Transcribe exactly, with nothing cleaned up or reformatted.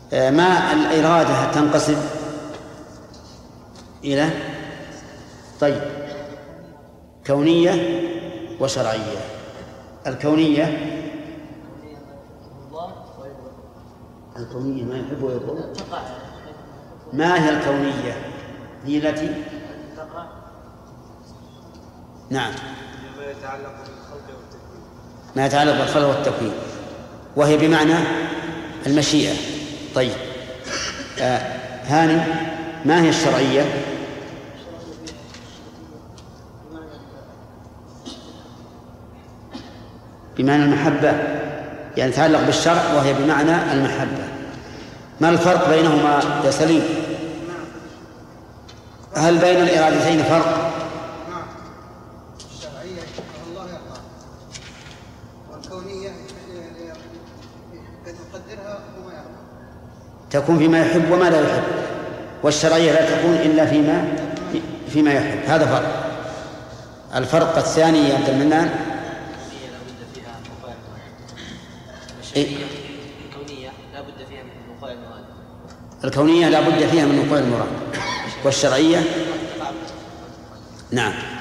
ما الإرادة تنقسم إلى طيب كونية وشرعية. الكونية الكونية ما يحب ويقول. ما هي الكونية؟ هي التي نعم ما يتعلق بالخلق والتكوين. ما يتعلق بالخلق والتكوين، وهي بمعنى المشيئة. طيب آه هاني، ما هي الشرعية؟ بمعنى المحبة، يعني تتعلق بالشرع وهي بمعنى المحبة. ما الفرق بينهما يا سليم؟ هل بين الإرادتين فرق؟ نعم، الشرعية الله يرضى، والكونية يقدرها وما يرضى، تكون فيما يحب وما لا يحب، والشرعية لا تكون إلا فيما فيما يحب. هذا فرق. الفرق الثاني يا عبد المنان إيه؟ الكونية لا بد فيها من وقوع المراد. الكونية لا بد فيها من وقوع المراد، والشرعية نعم